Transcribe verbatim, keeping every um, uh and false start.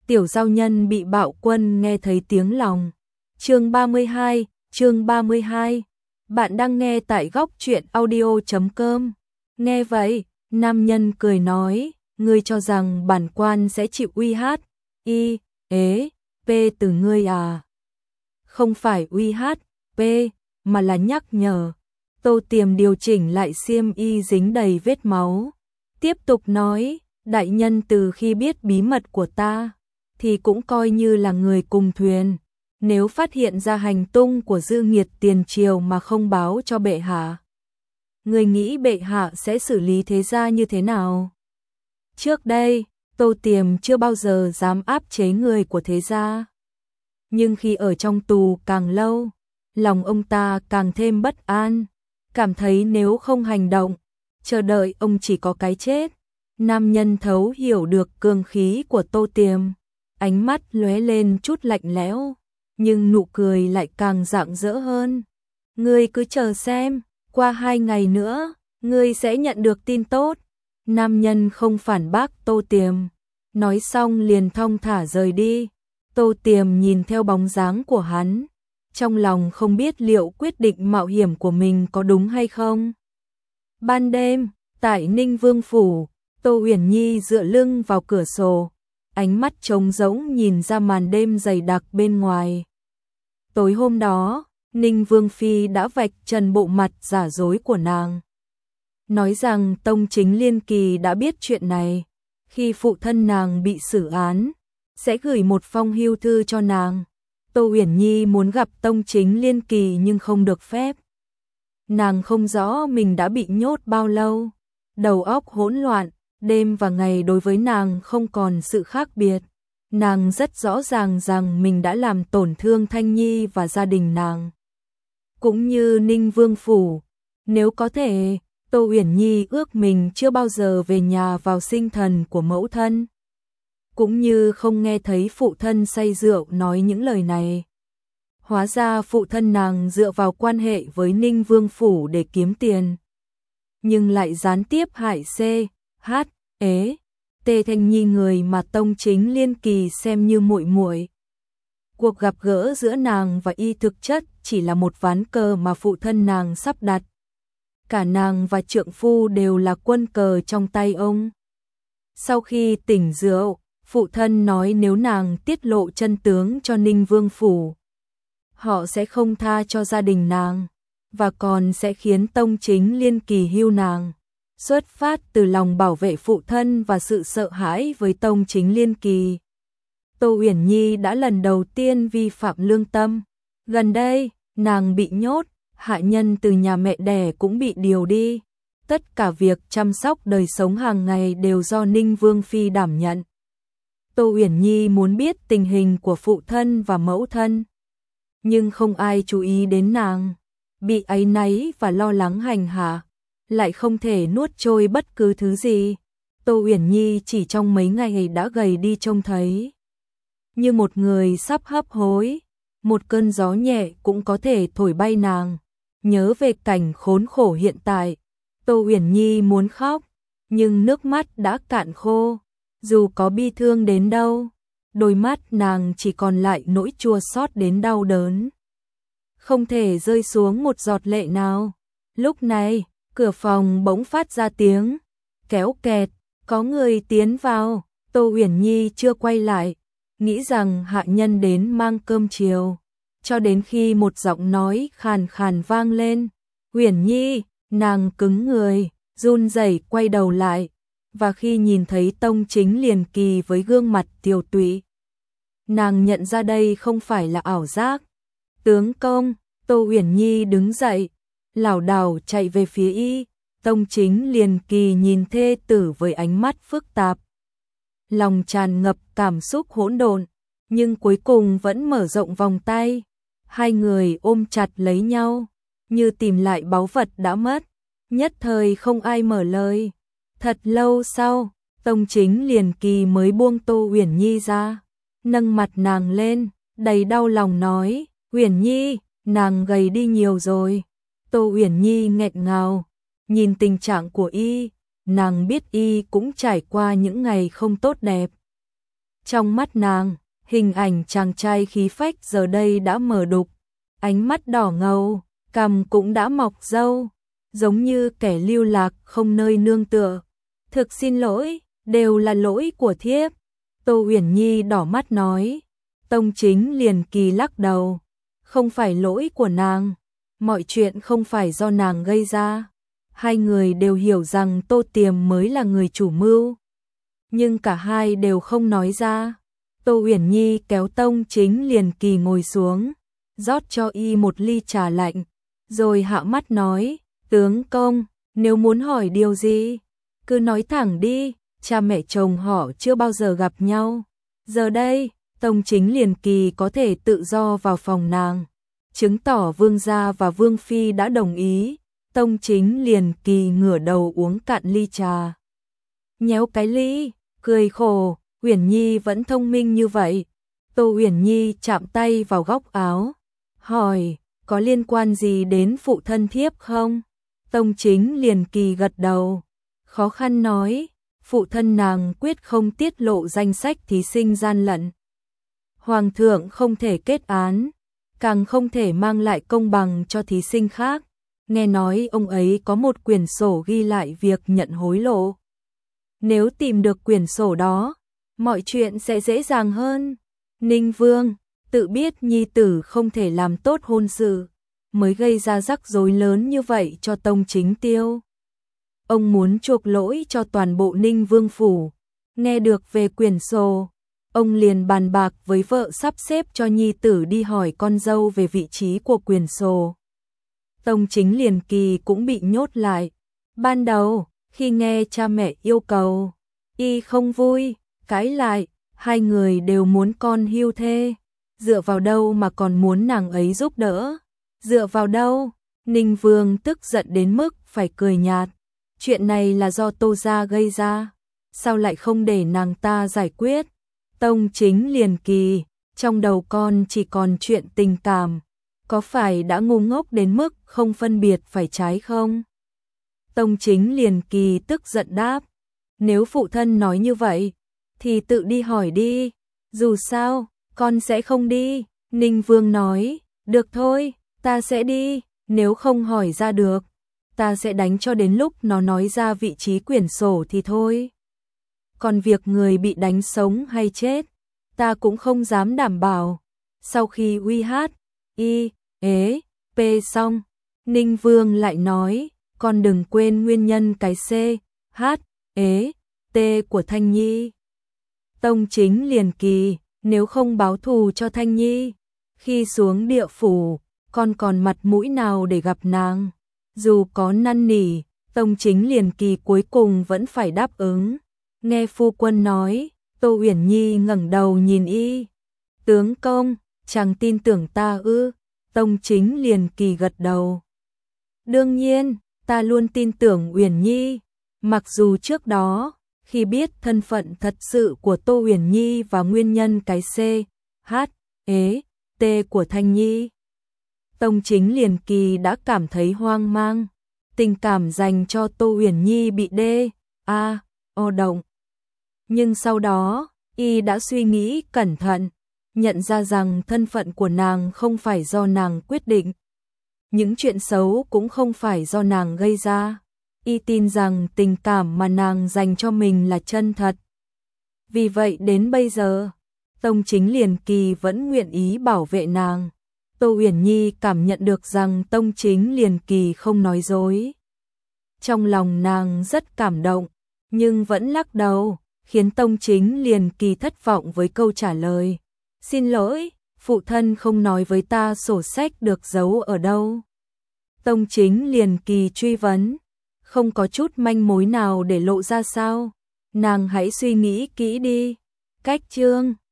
tiểu giao nhân bị bạo quân nghe thấy tiếng lòng. Chương ba mươi hai, chương ba mươi hai. Bạn đang nghe tại góc truyện audio chấm com. Nghe vậy, nam nhân cười nói, ngươi cho rằng bản quan sẽ chịu uy hát, y, ế, p từ ngươi à? Không phải uy hát, p, mà là nhắc nhở. Tô Tiềm điều chỉnh lại xiêm y dính đầy vết máu. Tiếp tục nói, đại nhân từ khi biết bí mật của ta, thì cũng coi như là người cùng thuyền. Nếu phát hiện ra hành tung của dư nghiệt tiền triều mà không báo cho bệ hạ, người nghĩ bệ hạ sẽ xử lý thế gia như thế nào? Trước đây, Tô Tiềm chưa bao giờ dám áp chế người của thế gia. Nhưng khi ở trong tù càng lâu, lòng ông ta càng thêm bất an, cảm thấy nếu không hành động, chờ đợi ông chỉ có cái chết. Nam nhân thấu hiểu được cương khí của Tô Tiềm, ánh mắt lóe lên chút lạnh lẽo, nhưng nụ cười lại càng rạng rỡ hơn. Ngươi cứ chờ xem, qua hai ngày nữa, ngươi sẽ nhận được tin tốt. Nam nhân không phản bác Tô Tiềm, nói xong liền thong thả rời đi. Tô Tiềm nhìn theo bóng dáng của hắn, trong lòng không biết liệu quyết định mạo hiểm của mình có đúng hay không. Ban đêm, tại Ninh Vương Phủ, Tô Uyển Nhi dựa lưng vào cửa sổ, ánh mắt trống rỗng nhìn ra màn đêm dày đặc bên ngoài. Tối hôm đó, Ninh Vương Phi đã vạch trần bộ mặt giả dối của nàng. Nói rằng Tông Chính Liên Kỳ đã biết chuyện này, khi phụ thân nàng bị xử án, sẽ gửi một phong hưu thư cho nàng. Tô Uyển Nhi muốn gặp Tông Chính Liên Kỳ nhưng không được phép. Nàng không rõ mình đã bị nhốt bao lâu, đầu óc hỗn loạn, đêm và ngày đối với nàng không còn sự khác biệt. Nàng rất rõ ràng rằng mình đã làm tổn thương Thanh Nhi và gia đình nàng, cũng như Ninh Vương Phủ. Nếu có thể, Tô Uyển Nhi ước mình chưa bao giờ về nhà vào sinh thần của mẫu thân, cũng như không nghe thấy phụ thân say rượu nói những lời này. Hóa ra phụ thân nàng dựa vào quan hệ với Ninh Vương Phủ để kiếm tiền, nhưng lại gián tiếp hại C, H, ế, T Thanh Nhi, người mà Tông Chính Liên Kỳ xem như muội muội. Cuộc gặp gỡ giữa nàng và y thực chất chỉ là một ván cờ mà phụ thân nàng sắp đặt. Cả nàng và trượng phu đều là quân cờ trong tay ông. Sau khi tỉnh rượu, phụ thân nói nếu nàng tiết lộ chân tướng cho Ninh Vương Phủ, họ sẽ không tha cho gia đình nàng, và còn sẽ khiến Tông Chính Liên Kỳ hưu nàng. Xuất phát từ lòng bảo vệ phụ thân và sự sợ hãi với Tông Chính Liên Kỳ, Tô Uyển Nhi đã lần đầu tiên vi phạm lương tâm. Gần đây, nàng bị nhốt, hạ nhân từ nhà mẹ đẻ cũng bị điều đi. Tất cả việc chăm sóc đời sống hàng ngày đều do Ninh Vương Phi đảm nhận. Tô Uyển Nhi muốn biết tình hình của phụ thân và mẫu thân, nhưng không ai chú ý đến nàng. Bị áy náy và lo lắng hành hạ, lại không thể nuốt trôi bất cứ thứ gì. Tô Uyển Nhi chỉ trong mấy ngày đã gầy đi trông thấy như một người sắp hấp hối. Một cơn gió nhẹ cũng có thể thổi bay nàng. Nhớ về cảnh khốn khổ hiện tại, Tô Uyển Nhi muốn khóc, nhưng nước mắt đã cạn khô. Dù có bi thương đến đâu, đôi mắt nàng chỉ còn lại nỗi chua xót đến đau đớn, không thể rơi xuống một giọt lệ nào. Lúc này, cửa phòng bỗng phát ra tiếng kéo kẹt, có người tiến vào. Tô Uyển Nhi chưa quay lại, nghĩ rằng hạ nhân đến mang cơm chiều, cho đến khi một giọng nói khàn khàn vang lên, "Uyển Nhi." Nàng cứng người, run rẩy quay đầu lại, và khi nhìn thấy Tông Chính Liên Kỳ với gương mặt tiều tụy, nàng nhận ra đây không phải là ảo giác. "Tướng công." Tô Uyển Nhi đứng dậy, lảo đảo chạy về phía y. Tông Chính Liên Kỳ nhìn thê tử với ánh mắt phức tạp, lòng tràn ngập cảm xúc hỗn độn, nhưng cuối cùng vẫn mở rộng vòng tay. Hai người ôm chặt lấy nhau, như tìm lại báu vật đã mất. Nhất thời không ai mở lời. Thật lâu sau, Tông Chính Liên Kỳ mới buông Tô Uyển Nhi ra, nâng mặt nàng lên, đầy đau lòng nói, "Uyển Nhi, nàng gầy đi nhiều rồi." Tô Uyển Nhi nghẹn ngào, nhìn tình trạng của y, nàng biết y cũng trải qua những ngày không tốt đẹp. Trong mắt nàng, hình ảnh chàng trai khí phách giờ đây đã mờ đục, ánh mắt đỏ ngầu, cằm cũng đã mọc râu, giống như kẻ lưu lạc không nơi nương tựa. Thực xin lỗi, đều là lỗi của thiếp. Tô Uyển Nhi đỏ mắt nói. Tông Chính liền kỳ lắc đầu. Không phải lỗi của nàng, mọi chuyện không phải do nàng gây ra. Hai người đều hiểu rằng Tô Tiềm mới là người chủ mưu, nhưng cả hai đều không nói ra. Tô Uyển Nhi kéo Tông Chính liền kỳ ngồi xuống, rót cho y một ly trà lạnh, rồi hạ mắt nói, tướng công, nếu muốn hỏi điều gì, cứ nói thẳng đi, cha mẹ chồng họ chưa bao giờ gặp nhau. Giờ đây, Tông Chính liền kỳ có thể tự do vào phòng nàng, chứng tỏ vương gia và vương phi đã đồng ý. Tông Chính liền kỳ ngửa đầu uống cạn ly trà, nhéo cái ly, cười khổ, Uyển Nhi vẫn thông minh như vậy. Tô Uyển Nhi chạm tay vào góc áo, hỏi, có liên quan gì đến phụ thân thiếp không? Tông Chính liền kỳ gật đầu, khó khăn nói, phụ thân nàng quyết không tiết lộ danh sách thí sinh gian lận. Hoàng thượng không thể kết án, càng không thể mang lại công bằng cho thí sinh khác. Nghe nói ông ấy có một quyển sổ ghi lại việc nhận hối lộ. Nếu tìm được quyển sổ đó, mọi chuyện sẽ dễ dàng hơn. Ninh Vương tự biết nhi tử không thể làm tốt hôn sự, mới gây ra rắc rối lớn như vậy cho Tông Chính tiêu. Ông muốn chuộc lỗi cho toàn bộ Ninh Vương phủ. Nghe được về quyển sổ, ông liền bàn bạc với vợ sắp xếp cho nhi tử đi hỏi con dâu về vị trí của quyển sổ. Tông Chính liền kỳ cũng bị nhốt lại. Ban đầu, khi nghe cha mẹ yêu cầu, y không vui, cãi lại, hai người đều muốn con hưu thê. Dựa vào đâu mà còn muốn nàng ấy giúp đỡ? Dựa vào đâu? Ninh Vương tức giận đến mức phải cười nhạt. Chuyện này là do Tô gia gây ra, sao lại không để nàng ta giải quyết? Tông Chính liền kỳ, trong đầu con chỉ còn chuyện tình cảm, có phải đã ngu ngốc đến mức không phân biệt phải trái không? Tông Chính liền kỳ tức giận đáp, nếu phụ thân nói như vậy, thì tự đi hỏi đi, dù sao, con sẽ không đi. Ninh Vương nói, được thôi, ta sẽ đi, nếu không hỏi ra được, ta sẽ đánh cho đến lúc nó nói ra vị trí quyển sổ thì thôi. Còn việc người bị đánh sống hay chết, ta cũng không dám đảm bảo. Sau khi uy hát, y, ế, p xong, Ninh Vương lại nói, con đừng quên nguyên nhân cái c, h, ế, t của Thanh Nhi. Tông Chính liền kỳ, nếu không báo thù cho Thanh Nhi, khi xuống địa phủ, con còn mặt mũi nào để gặp nàng? Dù có năn nỉ, Tông Chính liền kỳ cuối cùng vẫn phải đáp ứng. Nghe phu quân nói, Tô Uyển Nhi ngẩng đầu nhìn y. Tướng công, chàng tin tưởng ta ư? Tông Chính liền kỳ gật đầu. Đương nhiên, ta luôn tin tưởng Uyển Nhi, mặc dù trước đó, khi biết thân phận thật sự của Tô Uyển Nhi và nguyên nhân cái c, h, ế, t của Thanh Nhi, Tông Chính liền kỳ đã cảm thấy hoang mang, tình cảm dành cho Tô Uyển Nhi bị đê, a, o động. Nhưng sau đó, y đã suy nghĩ cẩn thận, nhận ra rằng thân phận của nàng không phải do nàng quyết định. Những chuyện xấu cũng không phải do nàng gây ra. Y tin rằng tình cảm mà nàng dành cho mình là chân thật. Vì vậy đến bây giờ, Tông Chính liền kỳ vẫn nguyện ý bảo vệ nàng. Tô Uyển Nhi cảm nhận được rằng Tông Chính liền kỳ không nói dối. Trong lòng nàng rất cảm động, nhưng vẫn lắc đầu, khiến Tông Chính liền kỳ thất vọng với câu trả lời. Xin lỗi, phụ thân không nói với ta sổ sách được giấu ở đâu. Tông Chính liền kỳ truy vấn, không có chút manh mối nào để lộ ra sao? Nàng hãy suy nghĩ kỹ đi. Cách chương